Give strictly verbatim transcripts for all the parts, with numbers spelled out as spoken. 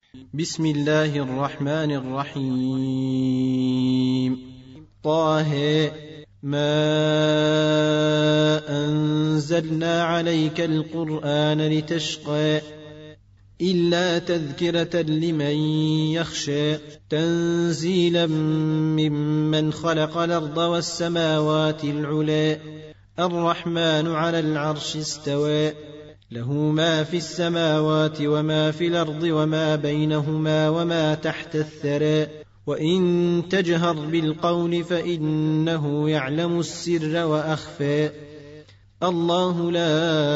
بسم الله الرحمن الرحيم. طه ما أنزلنا عليك القرآن لتشقى إلا تذكرة لمن يخشى تنزيلا ممن خلق الأرض والسماوات العلى الرحمن على العرش استوى له ما في السماوات وما في الأرض وما بينهما وما تحت الثرى وإن تجهر بالقول فإنه يعلم السر وأخفى الله لا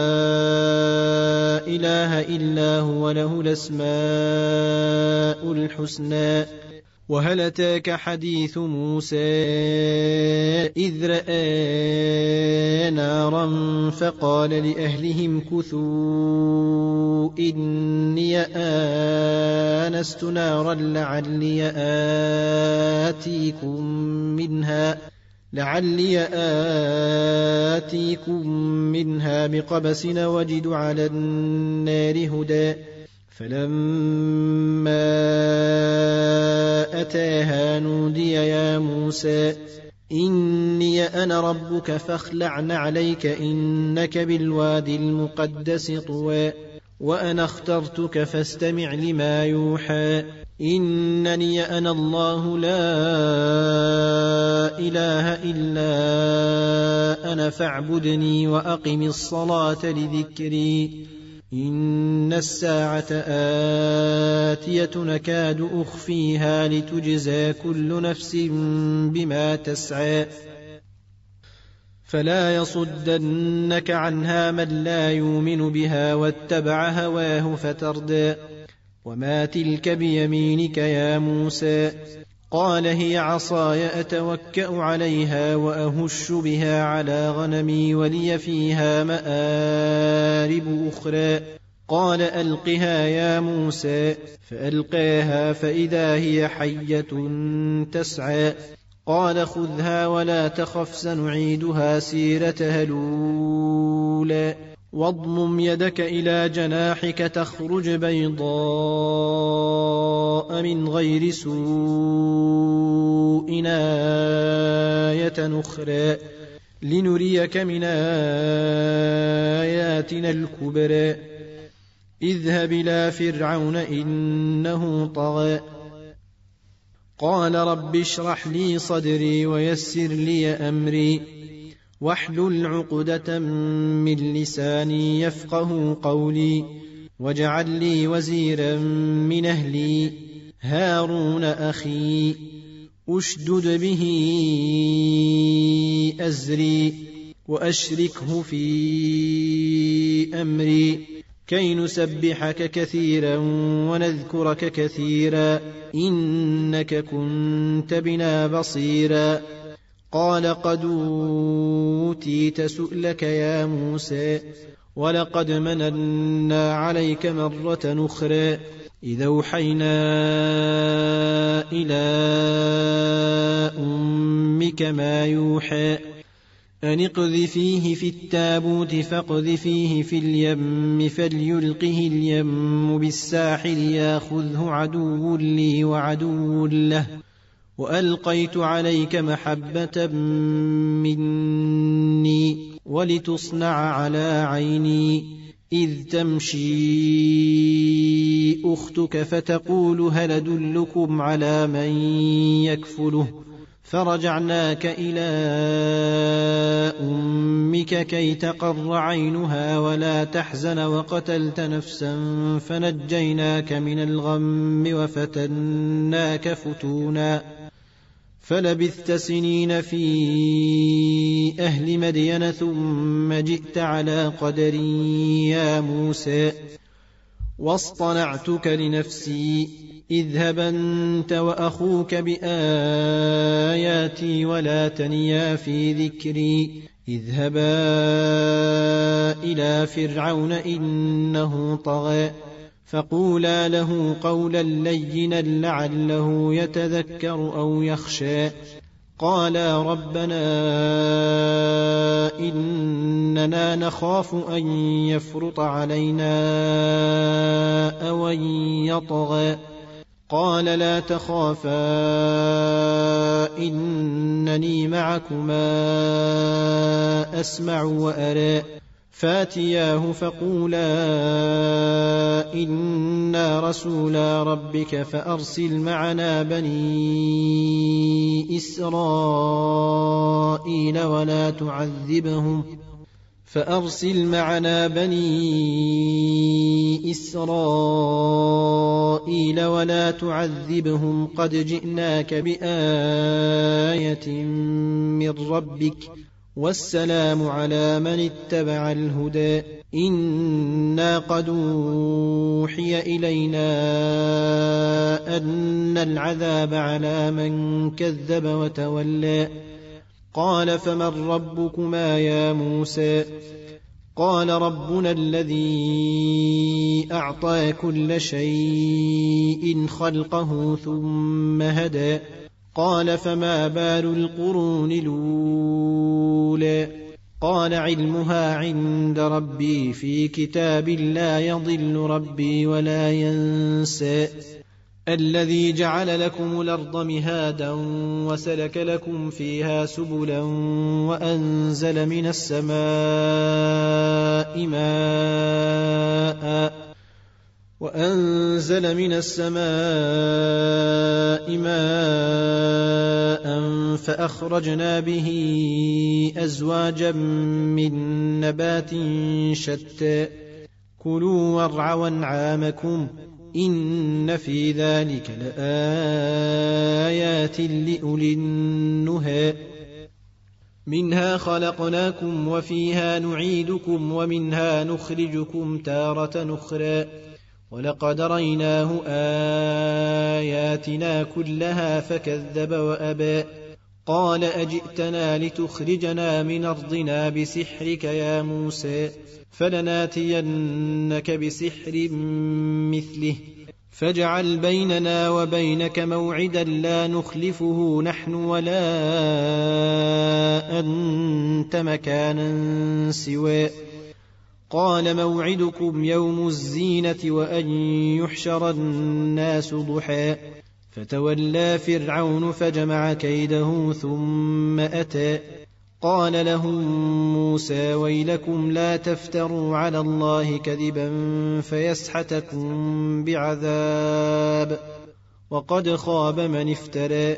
إله إلا هو له الأسماء الحسنى. وهل أتاك حديث موسى إذ رأى نارا فقال لأهلهم كثوا إني آنست نارا لعلي آتيكم منها لعلي آتيكم منها بقبس وجد على النار هدى فلما أتاها نودي يا موسى إني أنا ربك فاخلع نعليك إنك بالوادي المقدس طوى وأنا اخترتك فاستمع لما يوحى إنني أنا الله لا إله إلا أنا فاعبدني وأقم الصلاة لذكري إن الساعة آتية نكاد أخفيها لتجزى كل نفس بما تسعى فلا يصدنك عنها من لا يؤمن بها واتبع هواه فتردى وما تلك بيمينك يا موسى قال هي عصاي أتوكأ عليها وأهش بها على غنمي ولي فيها مآرب أخرى قال ألقها يا موسى فألقاها فإذا هي حية تسعى قال خذها ولا تخف سنعيدها سيرتها الأولى واضمم يدك إلى جناحك تخرج بيضاء من غير سوء آية أخرى لنريك من آياتنا الكبرى اذهب إلى فرعون إنه طغى قال رب اشرح لي صدري ويسر لي أمري واحلل عقدة من لساني يفقه قولي واجعل لي وزيرا من أهلي هارون أخي أشدد به أزري وأشركه في أمري كي نسبحك كثيرا ونذكرك كثيرا إنك كنت بنا بصيرا قال قد أوتيت سؤلك يا موسى ولقد مننا عليك مرة أخرى إذا أوحينا إلى أمك ما يوحى أن اقذفيه في التابوت فاقذفيه في اليم فليلقه اليم بالساحل ياخذه عدو لي وعدو له وألقيت عليك محبة مني ولتصنع على عيني إذ تمشي أختك فتقول هل أدلكم على من يكفله فرجعناك إلى أمك كي تقر عينها ولا تحزن وقتلت نفسا فنجيناك من الغم وفتناك فتونا فلبثت سنين في أهل مدين ثم جئت على قدر يا موسى واصطنعتك لنفسي اذهب أنت وأخوك بآياتي ولا تنيا في ذكري اذهبا إلى فرعون إنه طغى فقولا له قولا لينا لعله يتذكر أو يخشى قالا ربنا إننا نخاف أن يفرط علينا أو أن يطغى قال لا تخافا إنني معكما أسمع وأرى فاتياه فقولا إنا رسولا ربك فأرسل معنا بني إسرائيل ولا تعذبهم فأرسل معنا بني إسرائيل ولا تعذبهم قد جئناك بآية من ربك والسلام على من اتبع الهدى إنا قد أوحي إلينا أن العذاب على من كذب وتولى قال فمن ربكما يا موسى قال ربنا الذي أعطى كل شيء خلقه ثم هدى قال فما بال القرون الأولى قال علمها عند ربي في كتاب لا يضل ربي ولا ينسى الذي جعل لكم الأرض مهادا وسلك لكم فيها سبلا وأنزل من السماء ماء وأنزل من السماء ماء فأخرجنا به أزواجا من نبات شتى كلوا وارعوا أنعامكم إن في ذلك لآيات لأولي النهى منها خلقناكم وفيها نعيدكم ومنها نخرجكم تارة أخرى ولقد ريناه آياتنا كلها فكذب وأبى قال أجئتنا لتخرجنا من أرضنا بسحرك يا موسى فلناتينك بسحر مثله فاجعل بيننا وبينك موعدا لا نخلفه نحن ولا أنت مكانا سوى قال موعدكم يوم الزينة وأن يحشر الناس ضحى فتولى فرعون فجمع كيده ثم أتى قال لهم موسى ويلكم لا تفتروا على الله كذبا فيسحتكم بعذاب وقد خاب من افترى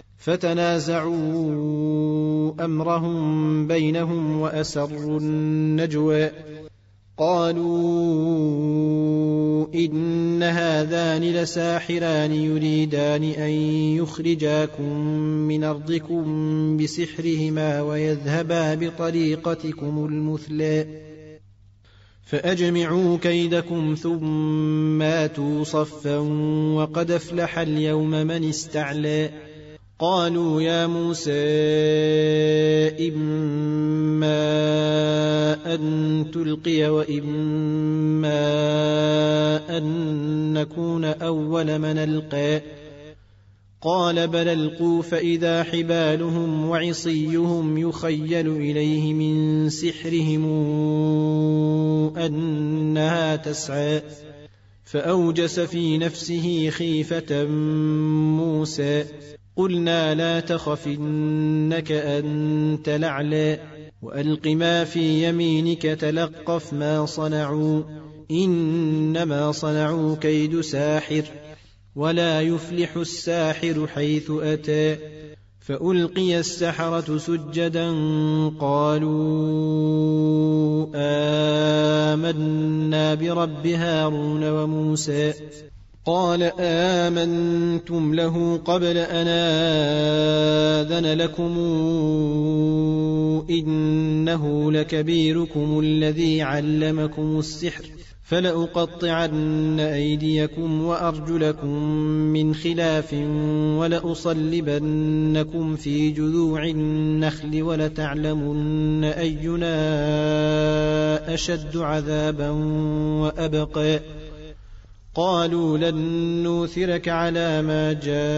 فتنازعوا أمرهم بينهم وأسروا النجوى قالوا إن هذان لساحران يريدان أن يخرجاكم من أرضكم بسحرهما ويذهبا بطريقتكم المثلى فأجمعوا كيدكم ثم آتوا صفا وقد أفلح اليوم من استعلى قالوا يا موسى إما أن تلقي وإما أن نكون أول من ألقى قال بل ألقوا فإذا حبالهم وعصيهم يخيل إليه من سحرهم أنها تسعى فأوجس في نفسه خيفة موسى قلنا لا تخف إنك أنت الأعلى وألق ما في يمينك تلقف ما صنعوا إنما صنعوا كيد ساحر ولا يفلح الساحر حيث أتى فألقي السحرة سجدا قالوا آمنا برب هارون وموسى قال آمنتم له قبل أن آذن لكم إنه لكبيركم الذي علمكم السحر فلأقطعن أيديكم وأرجلكم من خلاف ولأصلبنكم في جذوع النخل ولتعلمن أينا أشد عذابا وأبقى قالوا لن نوثرك على ما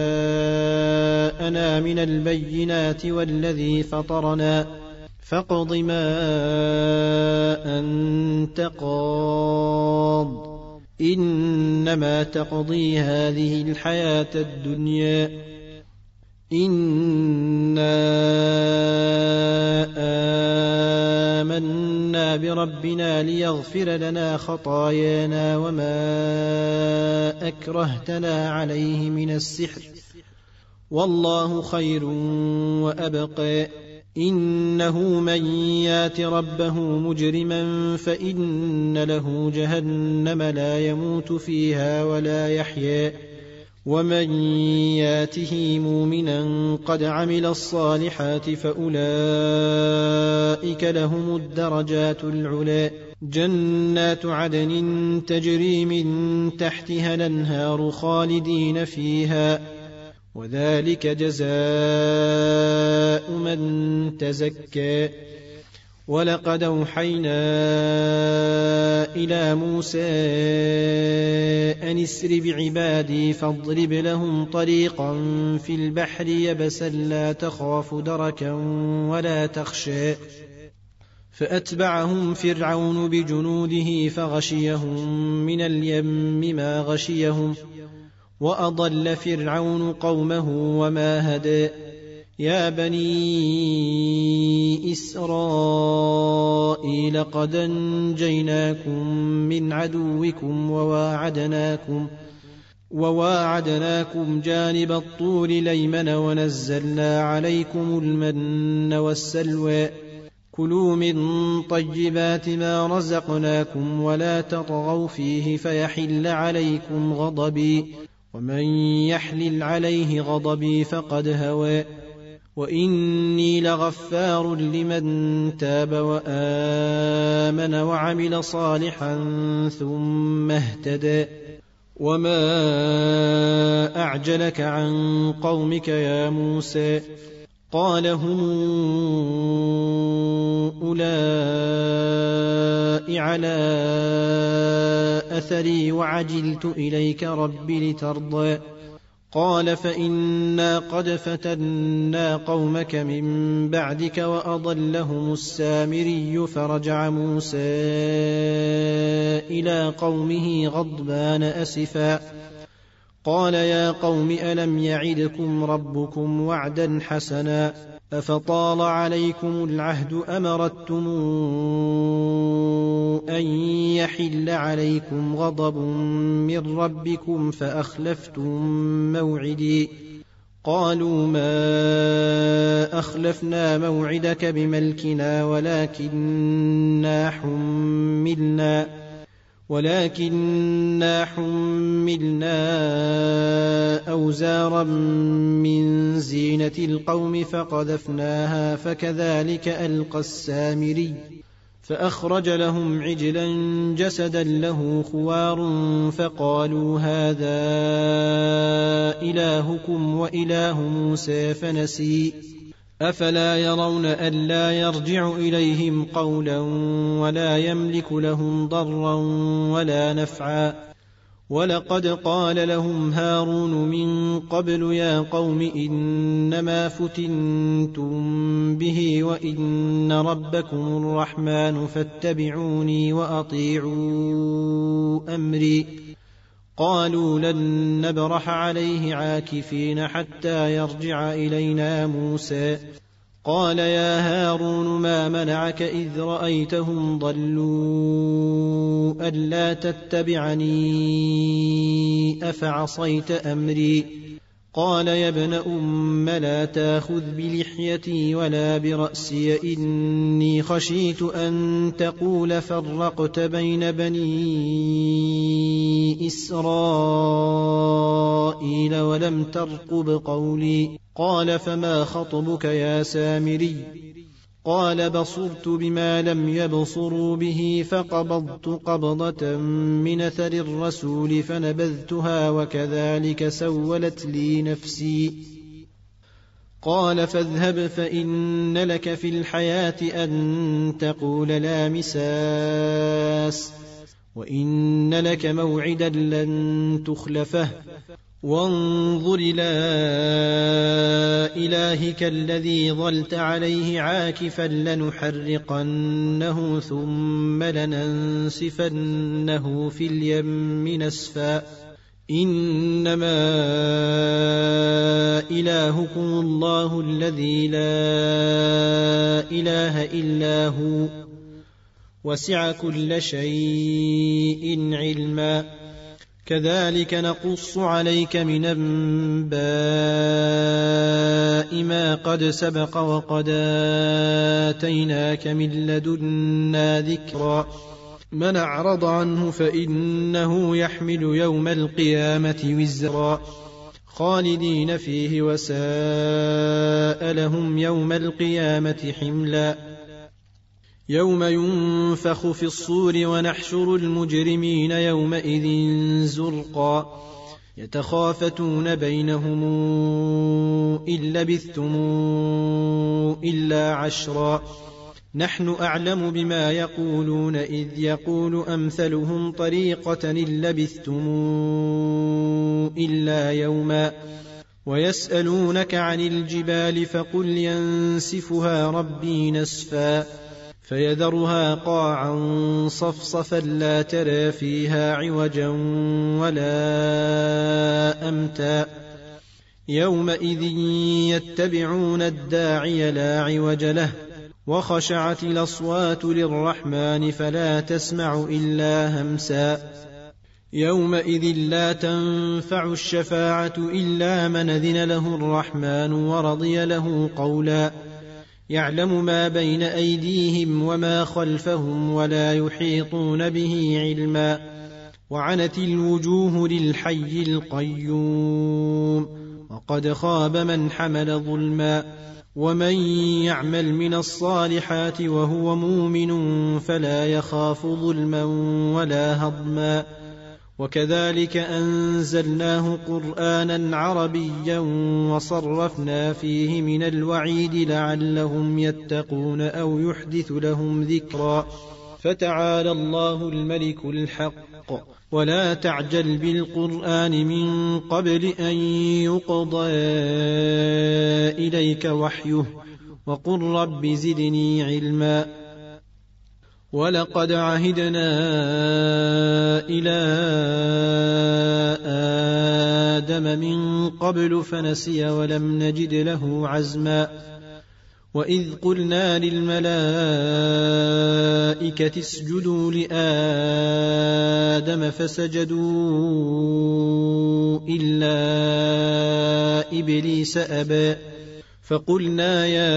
جاءنا من البينات والذي فطرنا فاقض ما أنت قاض إنما تقضي هذه الحياة الدنيا إنا آمنا بربنا ليغفر لنا خطايانا وما أكرهتنا عليه من السحر والله خير وأبقى إنه من يات ربه مجرما فإن له جهنم لا يموت فيها ولا يحيا ومن ياته مؤمنا قد عمل الصالحات فأولئك لهم الدرجات العلى جنات عدن تجري من تحتها الأنهار خالدين فيها وذلك جزاء من تزكى ولقد أوحينا إلى موسى أن اسر بعبادي فاضرب لهم طريقا في البحر يبسا لا تخاف دركا ولا تخشى فأتبعهم فرعون بجنوده فغشيهم من اليم ما غشيهم وأضل فرعون قومه وما هدى يا بني إسرائيل قد أنجيناكم من عدوكم وواعدناكم وواعدناكم جانب الطور الأيمن ونزلنا عليكم المن والسلوى كلوا من طيبات ما رزقناكم ولا تطغوا فيه فيحل عليكم غضبي ومن يحلل عليه غضبي فقد هوى وإني لغفار لمن تاب وآمن وعمل صالحا ثم اهتدى وما أعجلك عن قومك يا موسى قال هم أولئك على أثري وعجلت إليك رب لترضى قال فإنا قد فتنا قومك من بعدك وأضلهم السامري فرجع موسى إلى قومه غضبان أسفا قال يا قوم ألم يعدكم ربكم وعدا حسنا أفطال عليكم العهد أمرتم أن يحل عليكم غضب من ربكم فأخلفتم موعدي قالوا ما أخلفنا موعدك بملكنا ولكننا حملنا ولكننا حملنا أوزارا من زينة القوم فقذفناها فكذلك ألقى السامري فأخرج لهم عجلا جسدا له خوار فقالوا هذا إلهكم وإله موسى فنسي أفلا يرون ألا يرجع إليهم قولا ولا يملك لهم ضرا ولا نفعا ولقد قال لهم هارون من قبل يا قوم إنما فتنتم به وإن ربكم الرحمن فاتبعوني وأطيعوا أمري قالوا لن نبرح عليه عاكفين حتى يرجع إلينا موسى قال يا هارون ما منعك إذ رأيتهم ضلوا ألا تتبعني أفعصيت أمري قال يا ابن أم لا تأخذ بلحيتي ولا برأسي إني خشيت أن تقول فرقت بين بني إسرائيل ولم ترقب قولي قال فما خطبك يا سامري قال بصرت بما لم يبصروا به فقبضت قبضة من أثر الرسول فنبذتها وكذلك سولت لي نفسي قال فاذهب فإن لك في الحياة أن تقول لا مساس وإن لك موعدا لن تخلفه وانظر إلى إلهك الذي ظلت عليه عاكفا لنحرقنه ثم لننسفنه في اليم نسفا إنما إلهكم الله الذي لا إله إلا هو وسع كل شيء علما كذلك نقص عليك من أنباء ما قد سبق وقد آتيناك من لدنا ذكرا من أعرض عنه فإنه يحمل يوم القيامة وزرا خالدين فيه وساء لهم يوم القيامة حملا يوم ينفخ في الصور ونحشر المجرمين يومئذ زرقا يتخافتون بينهم إن لبثتم إلا عشرا نحن أعلم بما يقولون إذ يقول أمثلهم طريقة إن لبثتم إلا يوما ويسألونك عن الجبال فقل ينسفها ربي نسفا فيذرها قاعا صفصفا لا ترى فيها عوجا ولا أمتا يومئذ يتبعون الداعي لا عوج له وخشعت الأصوات للرحمن فلا تسمع إلا همسا يومئذ لا تنفع الشفاعة إلا من أذن له الرحمن ورضي له قولا يعلم ما بين أيديهم وما خلفهم ولا يحيطون به علما وعنت الوجوه للحي القيوم وقد خاب من حمل ظلما ومن يعمل من الصالحات وهو مؤمن فلا يخاف ظلما ولا هضما وكذلك أنزلناه قرآنا عربيا وصرفنا فيه من الوعيد لعلهم يتقون أو يحدث لهم ذكرا فتعالى الله الملك الحق ولا تعجل بالقرآن من قبل أن يقضى إليك وحيه وقل رب زدني علما ولقد عهدنا إلى آدم من قبل فنسي ولم نجد له عزما وإذ قلنا للملائكة اسجدوا لآدم فسجدوا إلا إبليس أبى فقلنا يا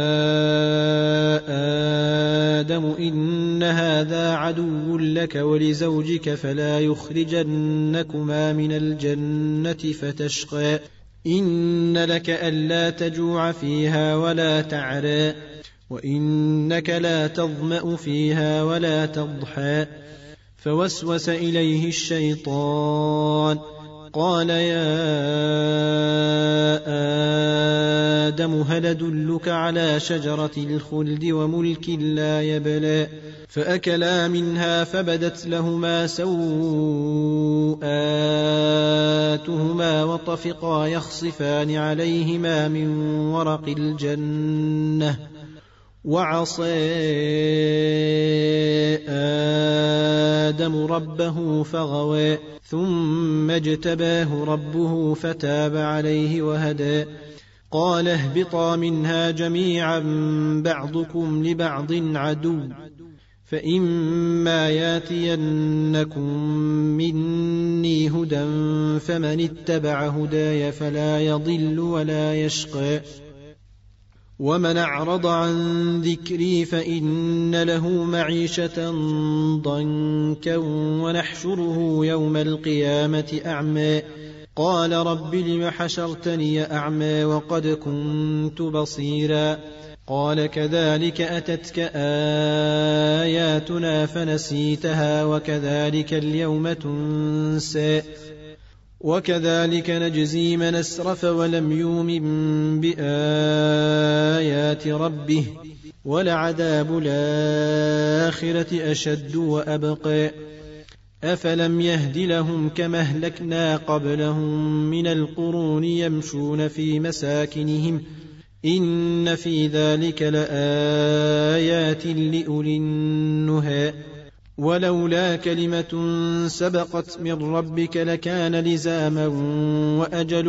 آدم إن هذا عدو لك ولزوجك فلا يخرجنكما من الجنة فتشقى إن لك ألا تجوع فيها ولا تعرى وإنك لا تظمأ فيها ولا تضحى فوسوس إليه الشيطان قال يا آدم هل أدلك على شجرة الخلد وملك لا يبلى فأكلا منها فبدت لهما سوءاتهما وطفقا يخصفان عليهما من ورق الجنة وعصى آدم ربه فغوى ثم اجتباه ربه فتاب عليه وهدى قال اهبطا منها جميعا بعضكم لبعض عدو فإما ياتينكم مني هدى فمن اتبع هداي فلا يضل ولا يشقى ومن أعرض عن ذكري فإن له معيشة ضنكا ونحشره يوم القيامة أعمى قال رب لم حشرتني أعمى وقد كنت بصيرا قال كذلك أتتك آياتنا فنسيتها وكذلك اليوم تنسى وكذلك نجزي من أسرف ولم يؤمن بآيات ربه ولعذاب الآخرة أشد وأبقى أفلم يهد لهم كما أهلكنا قبلهم من القرون يمشون في مساكنهم إن في ذلك لآيات لأولي النهى ولولا كلمة سبقت من ربك لكان لزاما وأجل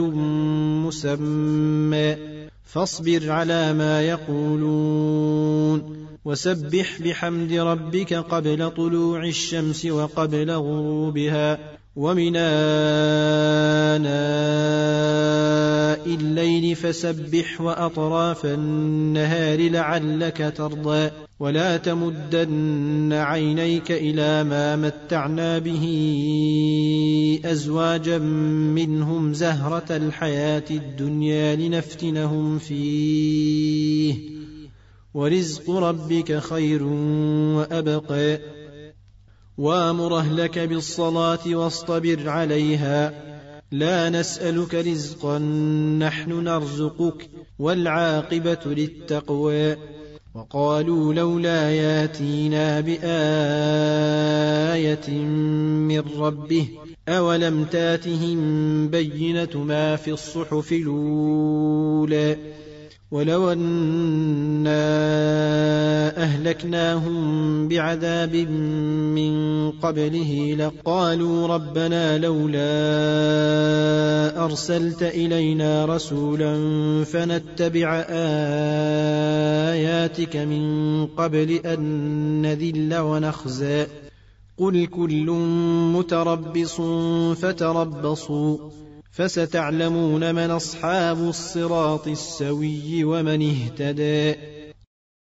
مسمى فاصبر على ما يقولون وسبح بحمد ربك قبل طلوع الشمس وقبل غروبها ومن آناء الليل فسبح وأطراف النهار لعلك ترضى ولا تمدن عينيك إلى ما متعنا به أزواجا منهم زهرة الحياة الدنيا لنفتنهم فيه ورزق ربك خير وأبقى وامر أهلك بالصلاة واصطبر عليها لا نسألك رزقا نحن نرزقك والعاقبة للتقوى وقالوا لولا ياتينا بآية من ربه أولم تاتهم بينة ما في الصحف الأولى ولو أنا أهلكناهم بعذاب من قبله لقالوا ربنا لولا أرسلت إلينا رسولا فنتبع آياتك من قبل أن نذل ونخزى قل كل متربص فتربصوا فستعلمون من أصحاب الصراط السوي ومن اهتدى